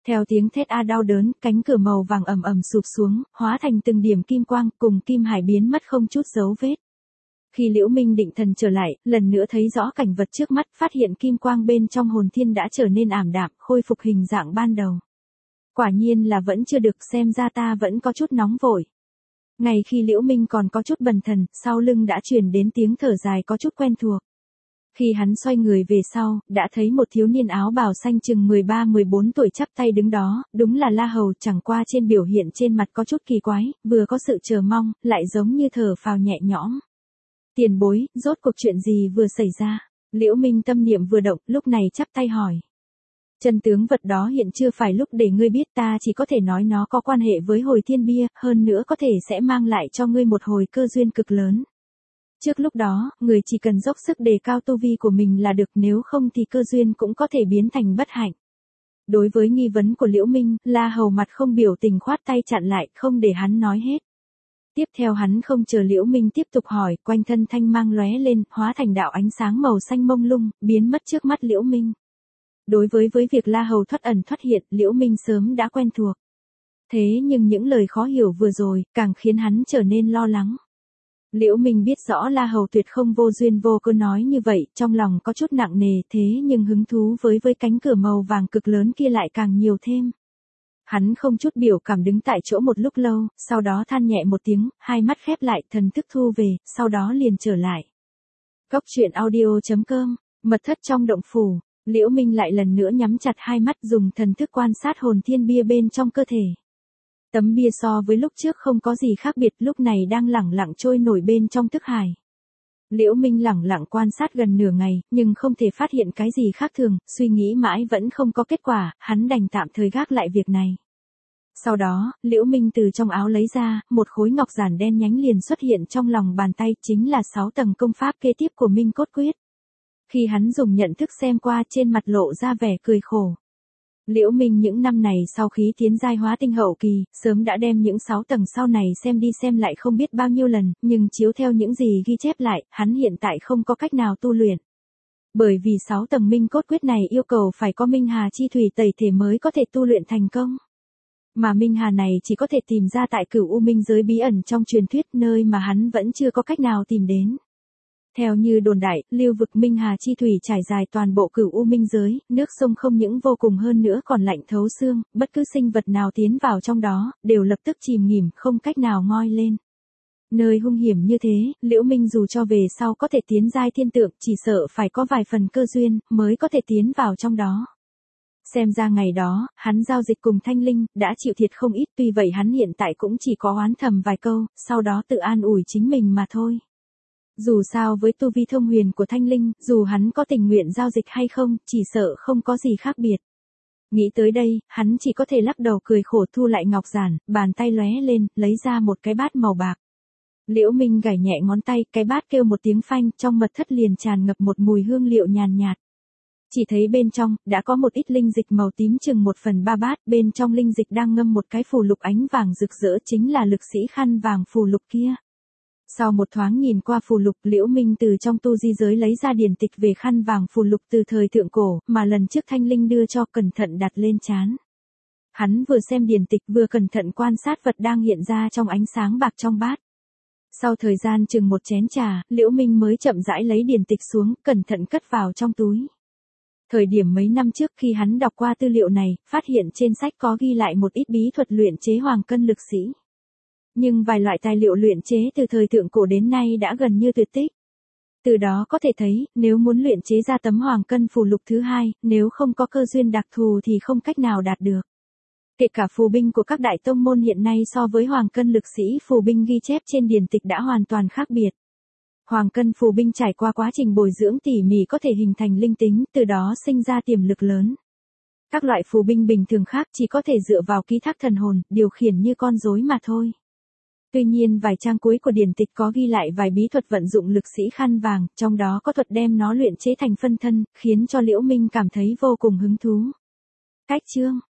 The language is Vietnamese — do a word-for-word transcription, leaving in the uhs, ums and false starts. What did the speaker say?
Theo tiếng thét a đau đớn, cánh cửa màu vàng ầm ầm sụp xuống, hóa thành từng điểm kim quang, cùng kim hải biến mất không chút dấu vết. Khi Liễu Minh định thần trở lại, lần nữa thấy rõ cảnh vật trước mắt, phát hiện kim quang bên trong hồn thiên đã trở nên ảm đạm, khôi phục hình dạng ban đầu. Quả nhiên là vẫn chưa được, xem ra ta vẫn có chút nóng vội. Ngày khi Liễu Minh còn có chút bần thần, sau lưng đã truyền đến tiếng thở dài có chút quen thuộc. Khi hắn xoay người về sau, đã thấy một thiếu niên áo bào xanh chừng mười ba mười bốn tuổi chắp tay đứng đó, đúng là La Hầu, chẳng qua trên biểu hiện trên mặt có chút kỳ quái, vừa có sự chờ mong, lại giống như thở phào nhẹ nhõm. Tiền bối, rốt cuộc chuyện gì vừa xảy ra? Liễu Minh tâm niệm vừa động, lúc này chắp tay hỏi. Chân tướng vật đó hiện chưa phải lúc để ngươi biết, ta chỉ có thể nói nó có quan hệ với hồi thiên bia, hơn nữa có thể sẽ mang lại cho ngươi một hồi cơ duyên cực lớn. Trước lúc đó, người chỉ cần dốc sức đề cao tu vi của mình là được, nếu không thì cơ duyên cũng có thể biến thành bất hạnh. Đối với nghi vấn của Liễu Minh, La Hầu mặt không biểu tình khoát tay chặn lại, không để hắn nói hết. Tiếp theo hắn không chờ Liễu Minh tiếp tục hỏi, quanh thân thanh mang lóe lên, hóa thành đạo ánh sáng màu xanh mông lung, biến mất trước mắt Liễu Minh. Đối với với việc La Hầu thoát ẩn thoát hiện, Liễu Minh sớm đã quen thuộc. Thế nhưng những lời khó hiểu vừa rồi, càng khiến hắn trở nên lo lắng. Liễu Minh biết rõ La Hầu tuyệt không vô duyên vô cớ nói như vậy, trong lòng có chút nặng nề, thế nhưng hứng thú với với cánh cửa màu vàng cực lớn kia lại càng nhiều thêm. Hắn không chút biểu cảm đứng tại chỗ một lúc lâu, sau đó than nhẹ một tiếng, hai mắt khép lại, thần thức thu về, sau đó liền trở lại. Góc truyện audio chấm com, mật thất trong động phủ, Liễu Minh lại lần nữa nhắm chặt hai mắt, dùng thần thức quan sát hồn thiên bia bên trong cơ thể. Tấm bia so với lúc trước không có gì khác biệt, lúc này đang lẳng lặng trôi nổi bên trong thức hải. Liễu Minh lẳng lặng quan sát gần nửa ngày, nhưng không thể phát hiện cái gì khác thường, suy nghĩ mãi vẫn không có kết quả, hắn đành tạm thời gác lại việc này. Sau đó, Liễu Minh từ trong áo lấy ra, một khối ngọc giản đen nhánh liền xuất hiện trong lòng bàn tay, chính là sáu tầng công pháp kế tiếp của Minh Cốt Quyết. Khi hắn dùng nhận thức xem qua, trên mặt lộ ra vẻ cười khổ. Liễu Minh những năm này sau khi tiến giai hóa tinh hậu kỳ, sớm đã đem những sáu tầng sau này xem đi xem lại không biết bao nhiêu lần, nhưng chiếu theo những gì ghi chép lại, hắn hiện tại không có cách nào tu luyện. Bởi vì sáu tầng Minh Cốt Quyết này yêu cầu phải có Minh Hà chi thủy tẩy thể mới có thể tu luyện thành công. Mà Minh Hà này chỉ có thể tìm ra tại Cửu U Minh giới bí ẩn trong truyền thuyết, nơi mà hắn vẫn chưa có cách nào tìm đến. Theo như đồn đại, lưu vực Minh Hà chi thủy trải dài toàn bộ Cửu U Minh giới, nước sông không những vô cùng hơn nữa còn lạnh thấu xương, bất cứ sinh vật nào tiến vào trong đó, đều lập tức chìm nghỉm, không cách nào ngoi lên. Nơi hung hiểm như thế, Liễu Minh dù cho về sau có thể tiến giai thiên tượng, chỉ sợ phải có vài phần cơ duyên, mới có thể tiến vào trong đó. Xem ra ngày đó, hắn giao dịch cùng Thanh Linh, đã chịu thiệt không ít, tuy vậy hắn hiện tại cũng chỉ có oán thầm vài câu, sau đó tự an ủi chính mình mà thôi. Dù sao với tu vi thông huyền của Thanh Linh, dù hắn có tình nguyện giao dịch hay không, chỉ sợ không có gì khác biệt. Nghĩ tới đây, hắn chỉ có thể lắc đầu cười khổ, thu lại ngọc giản, bàn tay lóe lên, lấy ra một cái bát màu bạc. Liễu Minh gảy nhẹ ngón tay, cái bát kêu một tiếng phanh, trong mật thất liền tràn ngập một mùi hương liệu nhàn nhạt. Chỉ thấy bên trong, đã có một ít linh dịch màu tím chừng một phần ba bát, bên trong linh dịch đang ngâm một cái phù lục ánh vàng rực rỡ, chính là lực sĩ khăn vàng phù lục kia. Sau một thoáng nhìn qua phù lục, Liễu Minh từ trong tu di giới lấy ra điển tịch về khăn vàng phù lục từ thời thượng cổ, mà lần trước Thanh Linh đưa cho, cẩn thận đặt lên trán. Hắn vừa xem điển tịch vừa cẩn thận quan sát vật đang hiện ra trong ánh sáng bạc trong bát. Sau thời gian chừng một chén trà, Liễu Minh mới chậm rãi lấy điển tịch xuống, cẩn thận cất vào trong túi. Thời điểm mấy năm trước khi hắn đọc qua tư liệu này, phát hiện trên sách có ghi lại một ít bí thuật luyện chế hoàng cân lực sĩ. Nhưng vài loại tài liệu luyện chế từ thời thượng cổ đến nay đã gần như tuyệt tích. Từ đó có thể thấy, nếu muốn luyện chế ra tấm hoàng cân phù lục thứ hai, nếu không có cơ duyên đặc thù thì không cách nào đạt được. Kể cả phù binh của các đại tông môn hiện nay so với hoàng cân lực sĩ phù binh ghi chép trên điển tịch đã hoàn toàn khác biệt. Hoàng cân phù binh trải qua quá trình bồi dưỡng tỉ mỉ có thể hình thành linh tính, từ đó sinh ra tiềm lực lớn. Các loại phù binh bình thường khác chỉ có thể dựa vào ký thác thần hồn, điều khiển như con rối mà thôi. Tuy nhiên vài trang cuối của điển tịch có ghi lại vài bí thuật vận dụng lực sĩ khăn vàng, trong đó có thuật đem nó luyện chế thành phân thân, khiến cho Liễu Minh cảm thấy vô cùng hứng thú. Cách chương